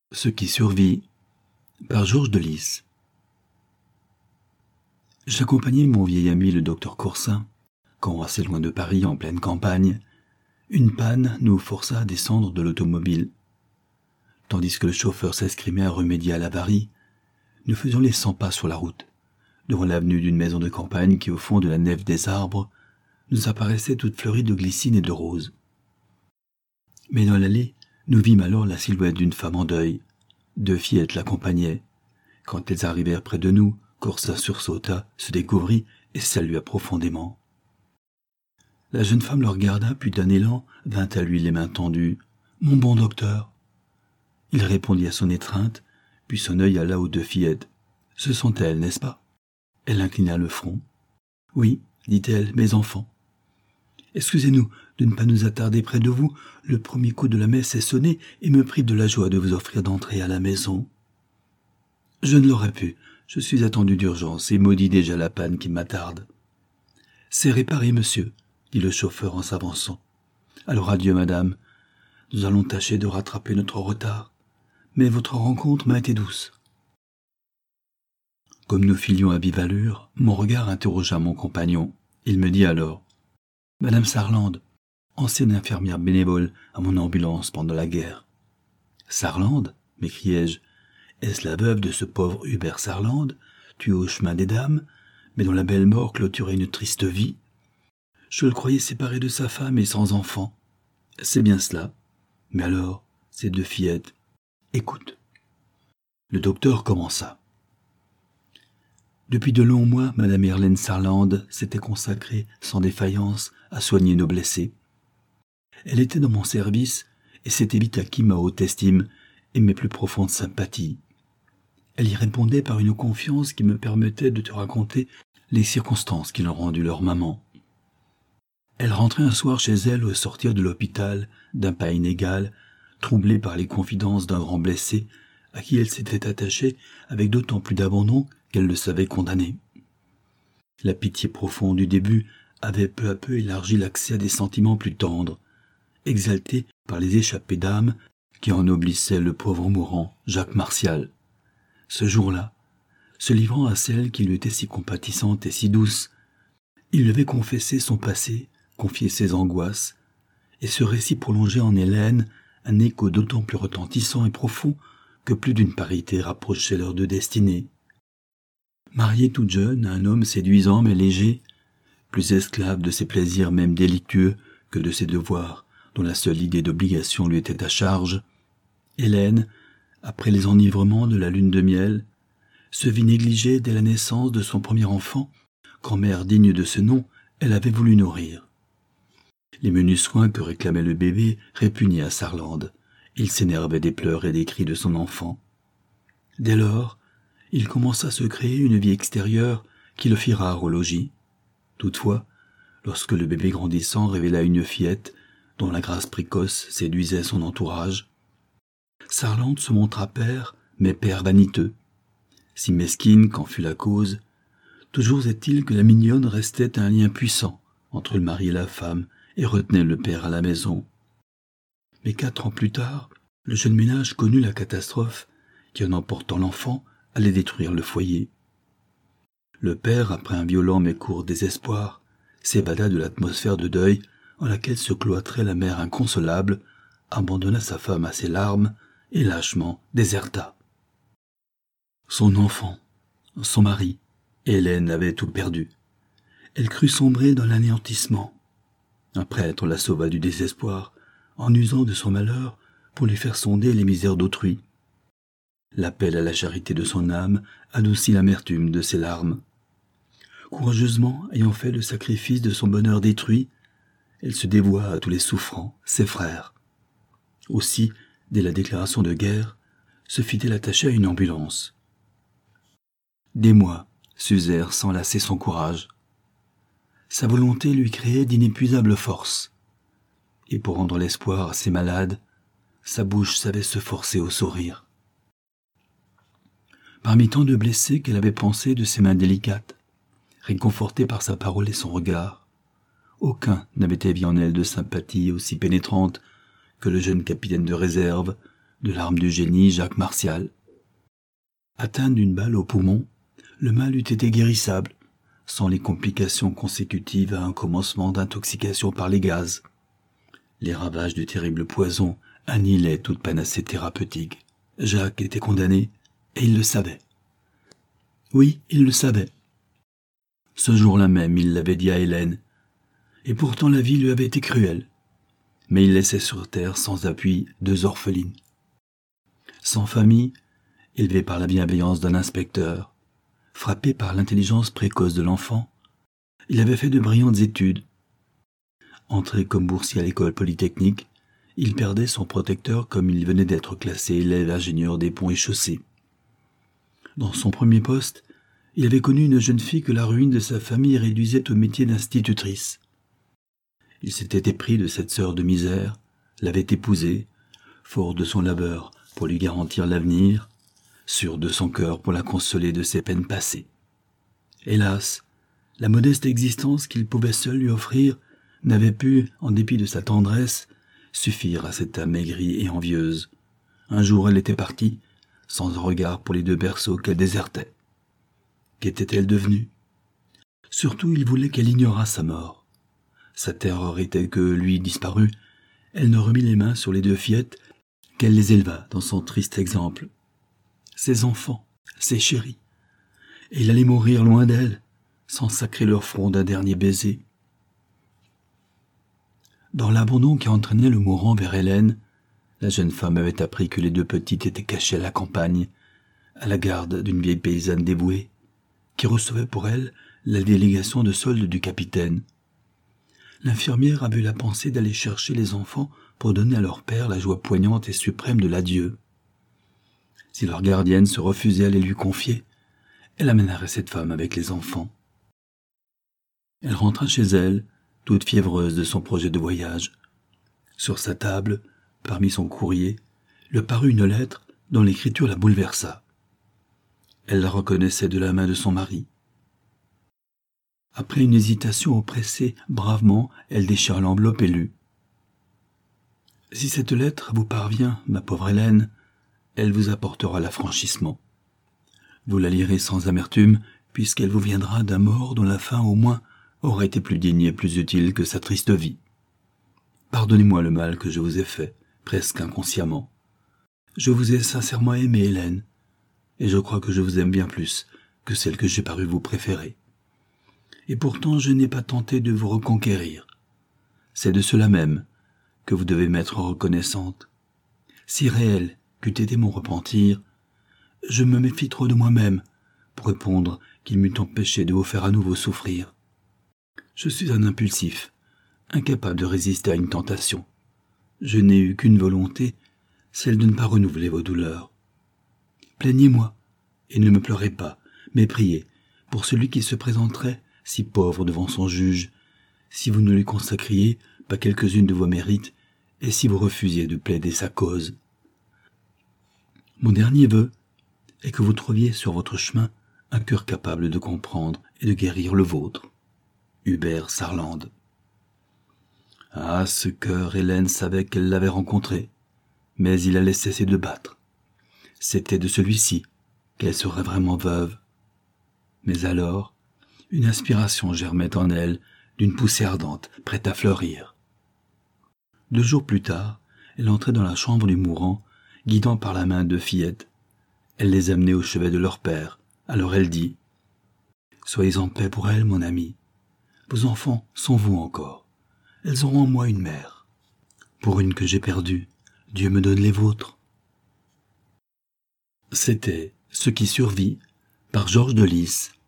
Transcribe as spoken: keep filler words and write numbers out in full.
Ce qui survit, par Georges Delis. J'accompagnais mon vieil ami le docteur Coursin, quand, assez loin de Paris, en pleine campagne, une panne nous força à descendre de l'automobile. Tandis que le chauffeur s'escrimait à remédier à l'avarie, nous faisions les cent pas sur la route, devant l'avenue d'une maison de campagne qui, au fond de la nef des arbres, nous apparaissait toute fleurie de glycines et de roses. Mais dans l'allée, nous vîmes alors la silhouette d'une femme en deuil. Deux fillettes l'accompagnaient. Quand elles arrivèrent près de nous, Coursin sursauta, se découvrit et salua profondément. La jeune femme le regarda, puis d'un élan vint à lui les mains tendues. « Mon bon docteur !» Il répondit à son étreinte, puis son œil alla aux deux fillettes. « Ce sont elles, n'est-ce pas ?» Elle inclina le front. « Oui, dit-elle, mes enfants. Excusez-nous de ne pas nous attarder près de vous. Le premier coup de la messe est sonné et me prive de la joie de vous offrir d'entrer à la maison. »« Je ne l'aurais pu. Je suis attendu d'urgence et maudit déjà la panne qui m'attarde. »« C'est réparé, monsieur, dit le chauffeur en s'avançant. Alors adieu, madame. Nous allons tâcher de rattraper notre retard. Mais votre rencontre m'a été douce. » Comme nous filions à vive allure, mon regard interrogea mon compagnon. Il me dit alors: « Madame Sarland, ancienne infirmière bénévole à mon ambulance pendant la guerre. »« Sarland ?» m'écriai-je. « Est-ce la veuve de ce pauvre Hubert Sarland, tué au chemin des dames, mais dont la belle mort clôturait une triste vie? Je le croyais séparé de sa femme et sans enfant. »« C'est bien cela. Mais alors, ces deux fillettes, écoute. » Le docteur commença. Depuis de longs mois, Madame Irlène Sarland s'était consacrée sans défaillance à soigner nos blessés. Elle était dans mon service et s'était vite acquis ma haute estime et mes plus profondes sympathies. Elle y répondait par une confiance qui me permettait de te raconter les circonstances qui l'ont rendu leur maman. Elle rentrait un soir chez elle au sortir de l'hôpital, d'un pas inégal, troublée par les confidences d'un grand blessé à qui elle s'était attachée avec d'autant plus d'abandon qu'elle le savait condamné. La pitié profonde du début avait peu à peu élargi l'accès à des sentiments plus tendres, exaltés par les échappées d'âme qui ennoblissaient le pauvre mourant Jacques Martial. Ce jour-là, se livrant à celle qui lui était si compatissante et si douce, il lui avait confessé son passé, confié ses angoisses, et ce récit prolongeait en Hélène un écho d'autant plus retentissant et profond que plus d'une parité rapprochait leurs deux destinées. Mariée toute jeune à un homme séduisant mais léger, plus esclave de ses plaisirs même délictueux que de ses devoirs dont la seule idée d'obligation lui était à charge, Hélène, après les enivrements de la lune de miel, se vit négligée dès la naissance de son premier enfant, qu'en mère digne de ce nom, elle avait voulu nourrir. Les menus soins que réclamait le bébé répugnaient à Sarland. Il s'énervait des pleurs et des cris de son enfant. Dès lors, il commença à se créer une vie extérieure qui le fit rare au logis. Toutefois, lorsque le bébé grandissant révéla une fillette dont la grâce précoce séduisait son entourage, Sarland se montra père, mais père vaniteux. Si mesquine qu'en fut la cause, toujours est-il que la mignonne restait un lien puissant entre le mari et la femme et retenait le père à la maison. Mais quatre ans plus tard, le jeune ménage connut la catastrophe qui, en emportant l'enfant, allait détruire le foyer. Le père, après un violent mais court désespoir, s'évada de l'atmosphère de deuil en laquelle se cloîtrait la mère inconsolable, abandonna sa femme à ses larmes et lâchement déserta. Son enfant, son mari, Hélène avait tout perdu. Elle crut sombrer dans l'anéantissement. Un prêtre la sauva du désespoir en usant de son malheur pour lui faire sonder les misères d'autrui. L'appel à la charité de son âme adoucit l'amertume de ses larmes. Courageusement ayant fait le sacrifice de son bonheur détruit, elle se dévoua à tous les souffrants, ses frères. Aussi, dès la déclaration de guerre, se fit-elle attacher à une ambulance. Des mois s'usèrent sans lasser son courage. Sa volonté lui créait d'inépuisables forces. Et pour rendre l'espoir à ses malades, sa bouche savait se forcer au sourire. Parmi tant de blessés qu'elle avait pansés de ses mains délicates, réconfortés par sa parole et son regard, aucun n'avait évi en elle de sympathie aussi pénétrante que le jeune capitaine de réserve de l'arme du génie Jacques Martial. Atteint d'une balle au poumon, le mal eût été guérissable, sans les complications consécutives à un commencement d'intoxication par les gaz. Les ravages du terrible poison annihilaient toute panacée thérapeutique. Jacques était condamné, et il le savait. Oui, il le savait. Ce jour-là même, il l'avait dit à Hélène, et pourtant la vie lui avait été cruelle. Mais il laissait sur terre sans appui deux orphelines. Sans famille, élevé par la bienveillance d'un inspecteur, frappé par l'intelligence précoce de l'enfant, il avait fait de brillantes études. Entré comme boursier à l'école polytechnique, il perdait son protecteur comme il venait d'être classé élève ingénieur des ponts et chaussées. Dans son premier poste, il avait connu une jeune fille que la ruine de sa famille réduisait au métier d'institutrice. Il s'était épris de cette sœur de misère, l'avait épousée, fort de son labeur pour lui garantir l'avenir, sûr de son cœur pour la consoler de ses peines passées. Hélas, la modeste existence qu'il pouvait seul lui offrir n'avait pu, en dépit de sa tendresse, suffire à cette âme aigrie et envieuse. Un jour elle était partie, sans un regard pour les deux berceaux qu'elle désertait. Qu'était-elle devenue? Surtout il voulait qu'elle ignorât sa mort. Sa terreur était que, lui disparu, elle ne remit les mains sur les deux fillettes, qu'elle les éleva dans son triste exemple. Ses enfants, ses chéris. Et il allait mourir loin d'elle, sans sacrer leur front d'un dernier baiser. Dans l'abandon qui entraînait le mourant vers Hélène, la jeune femme avait appris que les deux petites étaient cachées à la campagne, à la garde d'une vieille paysanne dévouée, qui recevait pour elle la délégation de solde du capitaine. L'infirmière avait eu la pensée d'aller chercher les enfants pour donner à leur père la joie poignante et suprême de l'adieu. Si leur gardienne se refusait à les lui confier, elle amènerait cette femme avec les enfants. Elle rentra chez elle, toute fiévreuse de son projet de voyage. Sur sa table, parmi son courrier, lui parut une lettre dont l'écriture la bouleversa. Elle la reconnaissait de la main de son mari. Après une hésitation oppressée, bravement, elle déchira l'enveloppe et lut. « Si cette lettre vous parvient, ma pauvre Hélène, elle vous apportera l'affranchissement. Vous la lirez sans amertume, puisqu'elle vous viendra d'un mort dont la fin, au moins, aurait été plus digne et plus utile que sa triste vie. Pardonnez-moi le mal que je vous ai fait, presque inconsciemment. Je vous ai sincèrement aimé, Hélène, et je crois que je vous aime bien plus que celle que j'ai paru vous préférer. Et pourtant je n'ai pas tenté de vous reconquérir. C'est de cela même que vous devez m'être reconnaissante. Si réel qu'eût été mon repentir, je me méfie trop de moi-même pour répondre qu'il m'eût empêché de vous faire à nouveau souffrir. Je suis un impulsif, incapable de résister à une tentation. Je n'ai eu qu'une volonté, celle de ne pas renouveler vos douleurs. Plaignez-moi, et ne me pleurez pas, mais priez pour celui qui se présenterait si pauvre devant son juge, si vous ne lui consacriez pas quelques-unes de vos mérites, et si vous refusiez de plaider sa cause. Mon dernier vœu est que vous trouviez sur votre chemin un cœur capable de comprendre et de guérir le vôtre. Hubert Sarland. Ah, ce cœur, Hélène savait qu'elle l'avait rencontré, mais il allait cesser de battre. C'était de celui-ci qu'elle serait vraiment veuve. Mais alors, une inspiration germait en elle d'une poussée ardente, prête à fleurir. Deux jours plus tard, elle entrait dans la chambre du mourant, guidant par la main deux fillettes. Elle les amenait au chevet de leur père. Alors elle dit « Soyez en paix pour elles, mon ami. Vos enfants sont vous encore. Elles auront en moi une mère. Pour une que j'ai perdue, Dieu me donne les vôtres. » C'était « Ce qui survit » par Georges de Lys.